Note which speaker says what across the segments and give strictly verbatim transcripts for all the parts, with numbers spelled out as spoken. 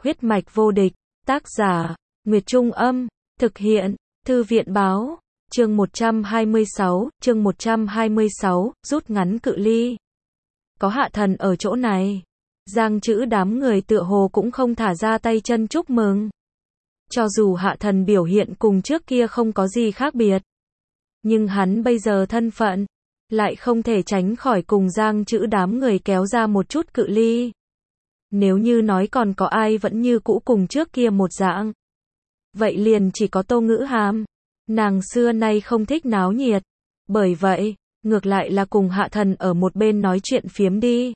Speaker 1: Huyết mạch vô địch, tác giả, Nguyệt Trung Âm, thực hiện, Thư viện Báo, chương một trăm hai mươi sáu, chương một trăm hai mươi sáu, rút ngắn cự ly. Có Hạ Thần ở chỗ này, Giang Trữ đám người tựa hồ cũng không thả ra tay chân chúc mừng. Cho dù Hạ Thần biểu hiện cùng trước kia không có gì khác biệt, nhưng hắn bây giờ thân phận, lại không thể tránh khỏi cùng Giang Trữ đám người kéo ra một chút cự ly. Nếu như nói còn có ai vẫn như cũ cùng trước kia một dạng, vậy liền chỉ có Tô Ngữ Hàm. Nàng xưa nay không thích náo nhiệt, bởi vậy, ngược lại là cùng Hạ Thần ở một bên nói chuyện phiếm đi.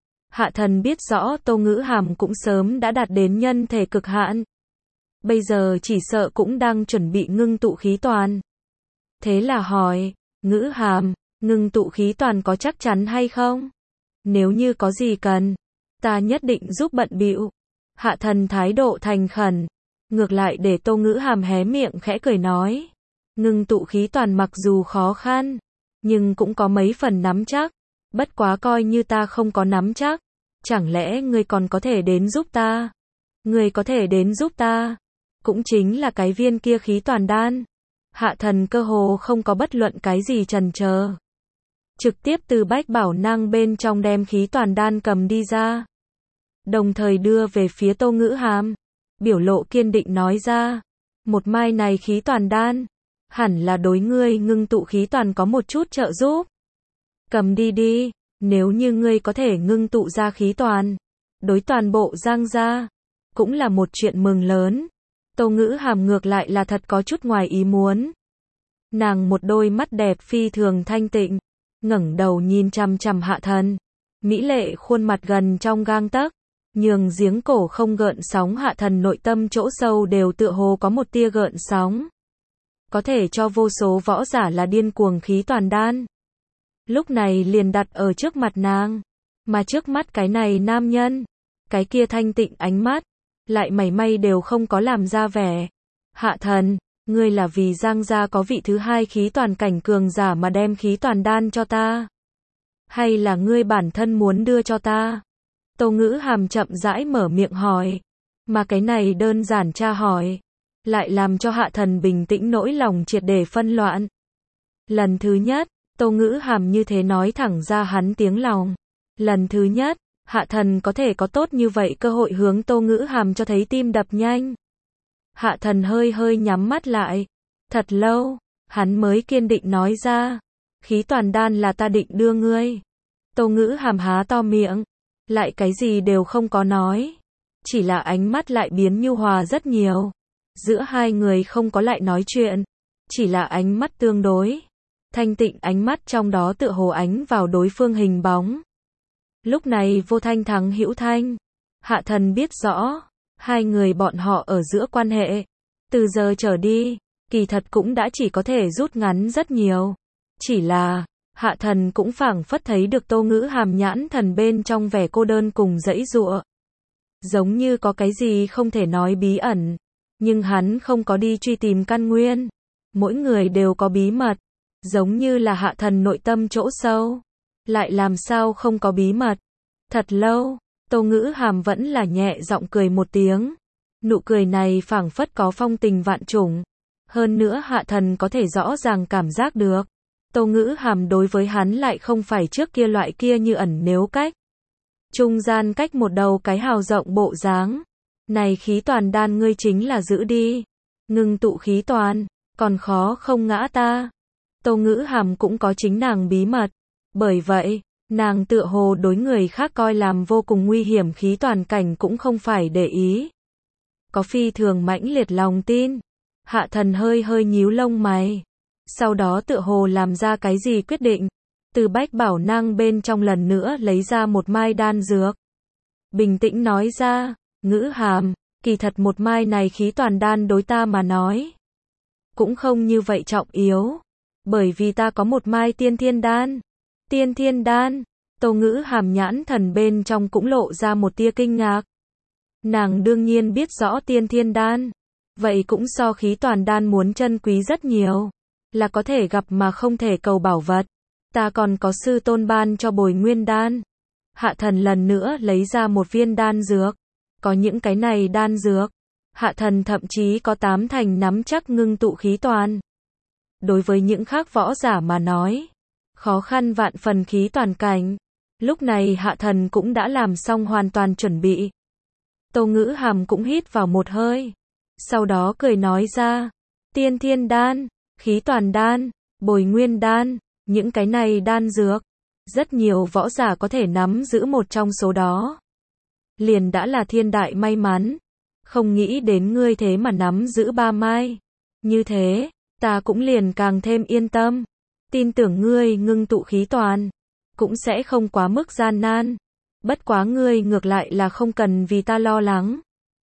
Speaker 1: Hạ Thần biết rõ Tô Ngữ Hàm cũng sớm đã đạt đến nhân thể cực hạn, bây giờ chỉ sợ cũng đang chuẩn bị ngưng tụ khí toàn. Thế là hỏi, Ngữ Hàm, ngưng tụ khí toàn có chắc chắn hay không? Nếu như có gì cần, ta nhất định giúp bận bịu. Hạ Thần thái độ thành khẩn, ngược lại để Tô Ngữ Hàm hé miệng khẽ cười nói, ngưng tụ khí toàn mặc dù khó khăn, nhưng cũng có mấy phần nắm chắc, bất quá coi như ta không có nắm chắc, chẳng lẽ ngươi còn có thể đến giúp ta? Ngươi có thể đến giúp ta, cũng chính là cái viên kia khí toàn đan. Hạ Thần cơ hồ không có bất luận cái gì chần chờ, trực tiếp từ bách bảo nang bên trong đem khí toàn đan cầm đi ra, đồng thời đưa về phía Tô Ngữ Hàm, biểu lộ kiên định nói ra, một mai này khí toàn đan, hẳn là đối ngươi ngưng tụ khí toàn có một chút trợ giúp. Cầm đi đi, nếu như ngươi có thể ngưng tụ ra khí toàn, đối toàn bộ Giang gia, cũng là một chuyện mừng lớn. Tô Ngữ Hàm ngược lại là thật có chút ngoài ý muốn. Nàng một đôi mắt đẹp phi thường thanh tịnh, ngẩng đầu nhìn chằm chằm Hạ Thần, mỹ lệ khuôn mặt gần trong gang tấc, nhường giếng cổ không gợn sóng. Hạ Thần nội tâm chỗ sâu đều tựa hồ có một tia gợn sóng, có thể cho vô số võ giả là điên cuồng khí toàn đan. Lúc này liền đặt ở trước mặt nàng, mà trước mắt cái này nam nhân, cái kia thanh tịnh ánh mắt, lại mảy may đều không có làm ra vẻ. Hạ Thần, ngươi là vì Giang gia có vị thứ hai khí toàn cảnh cường giả mà đem khí toàn đan cho ta? Hay là ngươi bản thân muốn đưa cho ta? Tô Ngữ Hàm chậm rãi mở miệng hỏi, mà cái này đơn giản tra hỏi, lại làm cho Hạ Thần bình tĩnh nỗi lòng triệt để phân loạn. Lần thứ nhất, Tô Ngữ Hàm như thế nói thẳng ra hắn tiếng lòng. Lần thứ nhất, Hạ Thần có thể có tốt như vậy cơ hội hướng Tô Ngữ Hàm cho thấy tim đập nhanh. Hạ Thần hơi hơi nhắm mắt lại, thật lâu, hắn mới kiên định nói ra, khí toàn đan là ta định đưa ngươi. Tô Ngữ Hàm há to miệng, lại cái gì đều không có nói, chỉ là ánh mắt lại biến nhu hòa rất nhiều. Giữa hai người không có lại nói chuyện, chỉ là ánh mắt tương đối thanh tịnh, ánh mắt trong đó tựa hồ ánh vào đối phương hình bóng. Lúc này vô thanh thắng hữu thanh, Hạ Thần biết rõ, hai người bọn họ ở giữa quan hệ, từ giờ trở đi, kỳ thật cũng đã chỉ có thể rút ngắn rất nhiều. Chỉ là, Hạ Thần cũng phảng phất thấy được Tô Ngữ Hàm nhãn thần bên trong vẻ cô đơn cùng dãy dụa. Giống như có cái gì không thể nói bí ẩn, nhưng hắn không có đi truy tìm căn nguyên. Mỗi người đều có bí mật, giống như là Hạ Thần nội tâm chỗ sâu, lại làm sao không có bí mật. Thật lâu, Tô Ngữ Hàm vẫn là nhẹ giọng cười một tiếng. Nụ cười này phảng phất có phong tình vạn trùng. Hơn nữa Hạ Thần có thể rõ ràng cảm giác được, Tô Ngữ Hàm đối với hắn lại không phải trước kia loại kia như ẩn nếu cách, trung gian cách một đầu cái hào rộng bộ dáng. Này khí toàn đan ngươi chính là giữ đi, ngưng tụ khí toàn, còn khó không ngã ta. Tô Ngữ Hàm cũng có chính nàng bí mật, bởi vậy, nàng tựa hồ đối người khác coi làm vô cùng nguy hiểm khí toàn cảnh cũng không phải để ý. Có phi thường mãnh liệt lòng tin. Hạ Thần hơi hơi nhíu lông mày, sau đó tựa hồ làm ra cái gì quyết định, từ bách bảo nang bên trong lần nữa lấy ra một mai đan dược. Bình tĩnh nói ra, Ngữ Hàm, kỳ thật một mai này khí toàn đan đối ta mà nói, cũng không như vậy trọng yếu, bởi vì ta có một mai tiên thiên đan. Tiên thiên đan? Tô Ngữ Hàm nhãn thần bên trong cũng lộ ra một tia kinh ngạc. Nàng đương nhiên biết rõ tiên thiên đan, vậy cũng so khí toàn đan muốn chân quý rất nhiều, là có thể gặp mà không thể cầu bảo vật. Ta còn có sư tôn ban cho bồi nguyên đan. Hạ Thần lần nữa lấy ra một viên đan dược, Có những cái này đan dược, hạ thần thậm chí có tám thành nắm chắc ngưng tụ khí toàn. Đối với những khác võ giả mà nói, khó khăn vạn phần khí toàn cảnh. Lúc này hạ thần cũng đã làm xong hoàn toàn chuẩn bị. Tô Ngữ Hàm cũng hít vào một hơi. Sau đó cười nói ra, tiên thiên đan, khí toàn đan, bồi nguyên đan, những cái này đan dược. Rất nhiều võ giả có thể nắm giữ một trong số đó. Liền đã là thiên đại may mắn. Không nghĩ đến ngươi thế mà nắm giữ ba mai. Như thế, ta cũng liền càng thêm yên tâm. Tin tưởng ngươi ngưng tụ khí toàn, cũng sẽ không quá mức gian nan. Bất quá ngươi ngược lại là không cần vì ta lo lắng.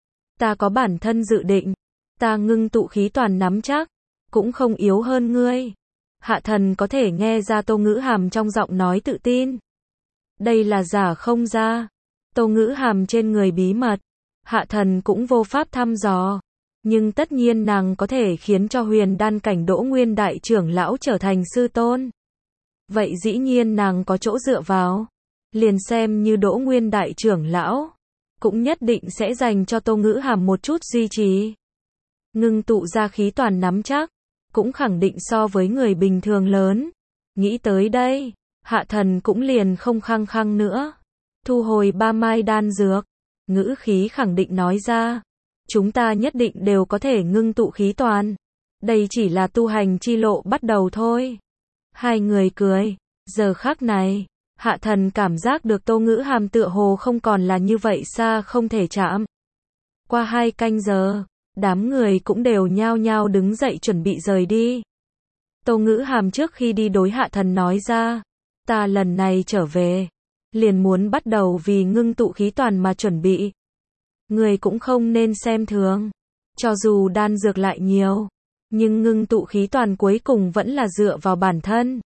Speaker 1: Ta có bản thân dự định. Ta ngưng tụ khí toàn nắm chắc, cũng không yếu hơn ngươi. Hạ thần có thể nghe ra Tô Ngữ Hàm trong giọng nói tự tin. Đây là giả không ra. Tô Ngữ Hàm trên người bí mật, hạ thần cũng vô pháp thăm dò. Nhưng tất nhiên nàng có thể khiến cho huyền đan cảnh Đỗ Nguyên đại trưởng lão trở thành sư tôn. Vậy dĩ nhiên nàng có chỗ dựa vào. Liền xem như Đỗ Nguyên đại trưởng lão, cũng nhất định sẽ dành cho Tô Ngữ Hàm một chút duy trì. Ngưng tụ ra khí toàn nắm chắc, cũng khẳng định so với người bình thường lớn. Nghĩ tới đây, hạ thần cũng liền không khăng khăng nữa. Thu hồi ba mai đan dược, ngữ khí khẳng định nói ra. Chúng ta nhất định đều có thể ngưng tụ khí toàn. Đây chỉ là tu hành chi lộ bắt đầu thôi. Hai người cười. Giờ khắc này, hạ thần cảm giác được Tô Ngữ Hàm tựa hồ không còn là như vậy xa không thể chạm. Qua hai canh giờ, đám người cũng đều nhao nhao đứng dậy chuẩn bị rời đi. Tô Ngữ Hàm trước khi đi đối hạ thần nói ra, ta lần này trở về, liền muốn bắt đầu vì ngưng tụ khí toàn mà chuẩn bị. Người cũng không nên xem thường, cho dù đan dược lại nhiều, nhưng ngưng tụ khí toàn cuối cùng vẫn là dựa vào bản thân.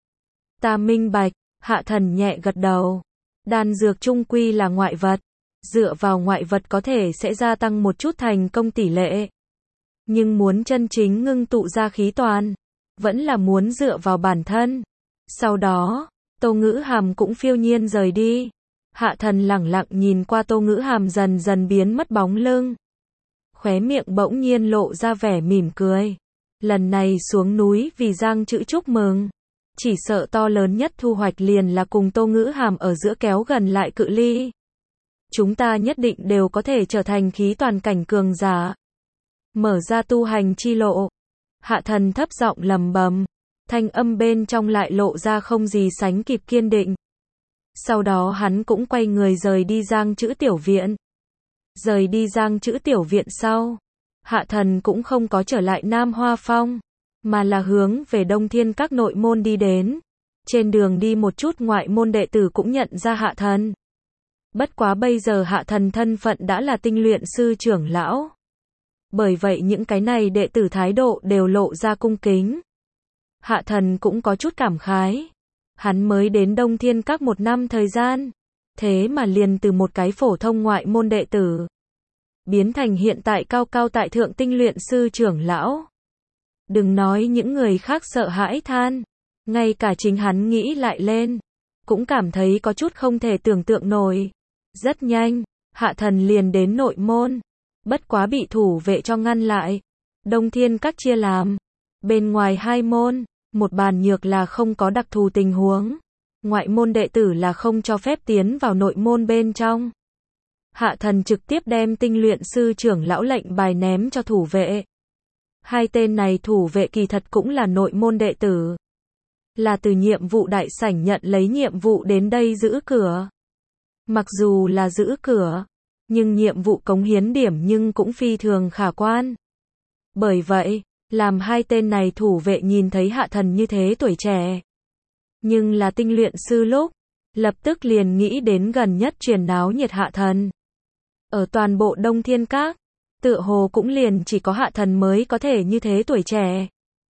Speaker 1: Ta minh bạch, hạ thần nhẹ gật đầu. Đan dược chung quy là ngoại vật, dựa vào ngoại vật có thể sẽ gia tăng một chút thành công tỷ lệ. Nhưng muốn chân chính ngưng tụ ra khí toàn, vẫn là muốn dựa vào bản thân. Sau đó, Tô Ngữ Hàm cũng phiêu nhiên rời đi. Hạ thần lẳng lặng nhìn qua Tô Ngữ Hàm dần dần biến mất bóng lưng. Khóe miệng bỗng nhiên lộ ra vẻ mỉm cười. Lần này xuống núi vì Giang Trữ chúc mừng. Chỉ sợ to lớn nhất thu hoạch liền là cùng Tô Ngữ Hàm ở giữa kéo gần lại cự ly. Chúng ta nhất định đều có thể trở thành khí toàn cảnh cường giả. Mở ra tu hành chi lộ. Hạ thần thấp giọng lầm bầm. Thanh âm bên trong lại lộ ra không gì sánh kịp kiên định. Sau đó hắn cũng quay người rời đi Giang Trữ tiểu viện. Rời đi Giang Trữ tiểu viện sau, hạ thần cũng không có trở lại Nam Hoa Phong, mà là hướng về Đông Thiên các nội môn đi đến. Trên đường đi một chút ngoại môn đệ tử cũng nhận ra hạ thần. Bất quá bây giờ hạ thần thân phận đã là tinh luyện sư trưởng lão. Bởi vậy những cái này đệ tử thái độ đều lộ ra cung kính. Hạ thần cũng có chút cảm khái. Hắn mới đến Đông Thiên các một năm thời gian. Thế mà liền từ một cái phổ thông ngoại môn đệ tử, biến thành hiện tại cao cao tại thượng tinh luyện sư trưởng lão. Đừng nói những người khác sợ hãi than. Ngay cả chính hắn nghĩ lại lên, cũng cảm thấy có chút không thể tưởng tượng nổi. Rất nhanh, hạ thần liền đến nội môn. Bất quá bị thủ vệ cho ngăn lại. Đông Thiên các chia làm. Bên ngoài hai môn, một bàn nhược là không có đặc thù tình huống. Ngoại môn đệ tử là không cho phép tiến vào nội môn bên trong. Hạ thần trực tiếp đem tinh luyện sư trưởng lão lệnh bài ném cho thủ vệ. Hai tên này thủ vệ kỳ thật cũng là nội môn đệ tử. Là từ nhiệm vụ đại sảnh nhận lấy nhiệm vụ đến đây giữ cửa. Mặc dù là giữ cửa, nhưng nhiệm vụ cống hiến điểm nhưng cũng phi thường khả quan. Bởi vậy, làm hai tên này thủ vệ nhìn thấy hạ thần như thế tuổi trẻ, nhưng là tinh luyện sư lúc, lập tức liền nghĩ đến gần nhất truyền náo nhiệt hạ thần. Ở toàn bộ Đông Thiên Các, tựa hồ cũng liền chỉ có hạ thần mới có thể như thế tuổi trẻ.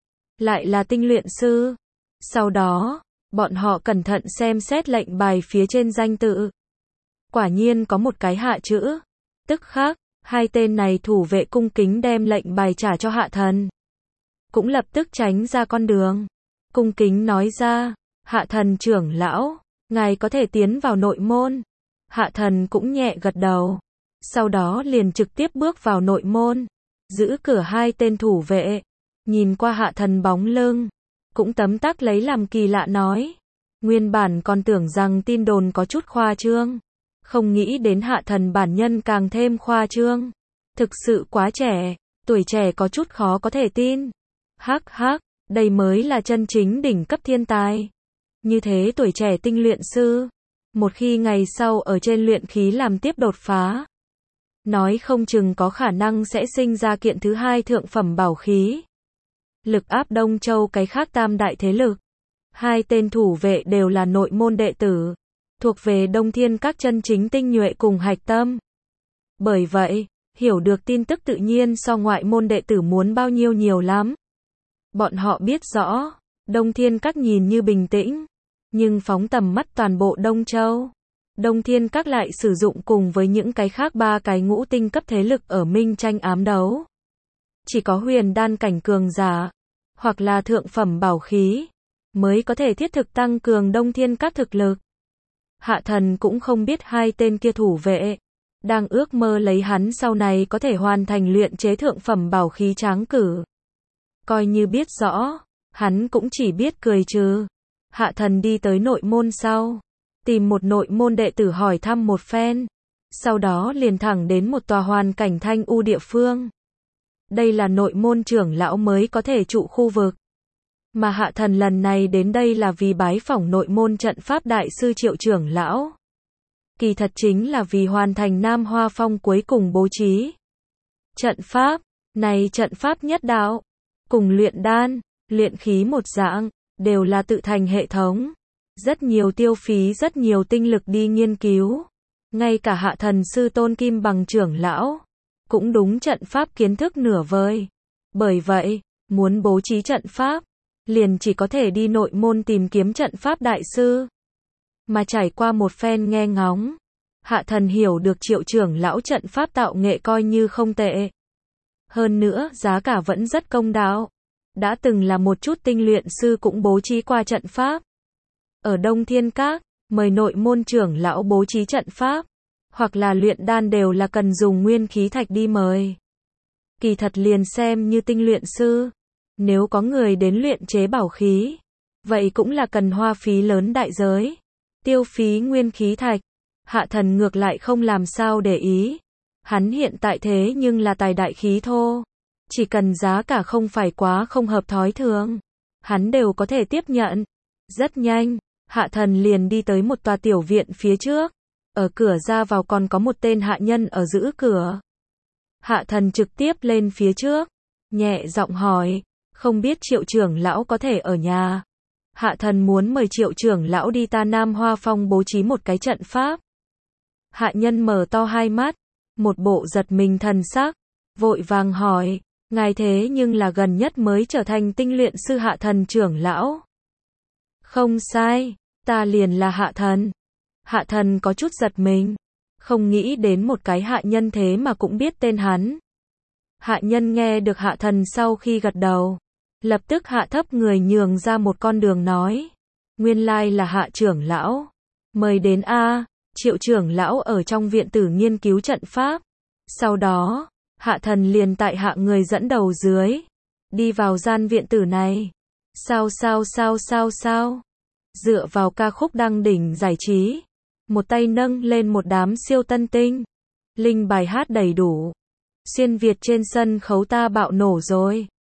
Speaker 1: Lại là tinh luyện sư. Sau đó, bọn họ cẩn thận xem xét lệnh bài phía trên danh tự. Quả nhiên có một cái hạ chữ. Tức khắc, hai tên này thủ vệ cung kính đem lệnh bài trả cho hạ thần. Cũng lập tức tránh ra con đường. Cung kính nói ra, hạ thần trưởng lão, ngài có thể tiến vào nội môn. Hạ thần cũng nhẹ gật đầu. sau đó liền trực tiếp bước vào nội môn, giữ cửa hai tên thủ vệ, nhìn qua Hạ Thần bóng lưng, cũng tấm tắc lấy làm kỳ lạ nói, nguyên bản còn tưởng rằng tin đồn có chút khoa trương, không nghĩ đến Hạ Thần bản nhân càng thêm khoa trương, thực sự quá trẻ, tuổi trẻ có chút khó có thể tin. Hắc hắc, đây mới là chân chính đỉnh cấp thiên tài. Như thế tuổi trẻ tinh luyện sư, một khi ngày sau ở trên luyện khí làm tiếp đột phá, nói không chừng có khả năng sẽ sinh ra kiện thứ hai thượng phẩm bảo khí, lực áp Đông Châu cái khác tam đại thế lực. Hai tên thủ vệ đều là nội môn đệ tử, thuộc về Đông Thiên các chân chính tinh nhuệ cùng hạch tâm. Bởi vậy, hiểu được tin tức tự nhiên so ngoại môn đệ tử muốn bao nhiêu nhiều lắm. Bọn họ biết rõ, Đông Thiên các nhìn như bình tĩnh, nhưng phóng tầm mắt toàn bộ Đông Châu, Đông Thiên các lại sử dụng cùng với những cái khác ba cái ngũ tinh cấp thế lực ở minh tranh ám đấu. Chỉ có huyền đan cảnh cường giả, hoặc là thượng phẩm bảo khí, mới có thể thiết thực tăng cường Đông Thiên các thực lực. Hạ Thần cũng không biết hai tên kia thủ vệ, đang ước mơ lấy hắn sau này có thể hoàn thành luyện chế thượng phẩm bảo khí tráng cử. Coi như biết rõ, hắn cũng chỉ biết cười trừ. Hạ Thần đi tới nội môn sau, tìm một nội môn đệ tử hỏi thăm một phen, sau đó liền thẳng đến một tòa hoàn cảnh thanh u địa phương. Đây là nội môn trưởng lão mới có thể trụ khu vực. Mà Hạ Thần lần này đến đây là vì bái phỏng nội môn trận pháp đại sư Triệu trưởng lão. Kỳ thật chính là vì hoàn thành Nam Hoa Phong cuối cùng bố trí. Trận pháp, này trận pháp nhất đạo, cùng luyện đan, luyện khí một dạng, đều là tự thành hệ thống. Rất nhiều tiêu phí rất nhiều tinh lực đi nghiên cứu. Ngay cả Hạ Thần sư tôn Kim Bằng trưởng lão, cũng đúng trận pháp kiến thức nửa vời. Bởi vậy, muốn bố trí trận pháp, liền chỉ có thể đi nội môn tìm kiếm trận pháp đại sư. Mà trải qua một phen nghe ngóng, Hạ Thần hiểu được Triệu trưởng lão trận pháp tạo nghệ coi như không tệ. Hơn nữa, giá cả vẫn rất công đạo. Đã từng là một chút tinh luyện sư cũng bố trí qua trận pháp. Ở Đông Thiên Các, mời nội môn trưởng lão bố trí trận pháp, hoặc là luyện đan đều là cần dùng nguyên khí thạch đi mời. Kỳ thật liền xem như tinh luyện sư, nếu có người đến luyện chế bảo khí, vậy cũng là cần hoa phí lớn đại giới, tiêu phí nguyên khí thạch. Hạ Thần ngược lại không làm sao để ý. Hắn hiện tại thế nhưng là tài đại khí thô, chỉ cần giá cả không phải quá không hợp thói thường, hắn đều có thể tiếp nhận. Rất nhanh, Hạ Thần liền đi tới một tòa tiểu viện phía trước. Ở cửa ra vào còn có một tên hạ nhân ở giữ cửa. Hạ Thần trực tiếp lên phía trước, nhẹ giọng hỏi, không biết Triệu trưởng lão có thể ở nhà. Hạ Thần muốn mời Triệu trưởng lão đi ta Nam Hoa Phong bố trí một cái trận pháp. Hạ nhân mở to hai mắt, một bộ giật mình thần sắc, vội vàng hỏi, ngài thế nhưng là gần nhất mới trở thành tinh luyện sư Hạ Thần trưởng lão. Không sai, ta liền là Hạ Thần. Hạ Thần có chút giật mình, không nghĩ đến một cái hạ nhân thế mà cũng biết tên hắn. Hạ nhân nghe được Hạ Thần sau khi gật đầu, lập tức hạ thấp người nhường ra một con đường nói, nguyên lai là Hạ trưởng lão, mời đến a. Triệu trưởng lão ở trong viện tử nghiên cứu trận pháp. Sau đó, Hạ Thần liền tại hạ người dẫn đầu dưới, đi vào gian viện tử này. Sao sao sao sao sao, dựa vào ca khúc đăng đỉnh giải trí, một tay nâng lên một đám siêu tân tinh, linh bài hát đầy đủ. Xuyên Việt trên sân khấu ta bạo nổ rồi.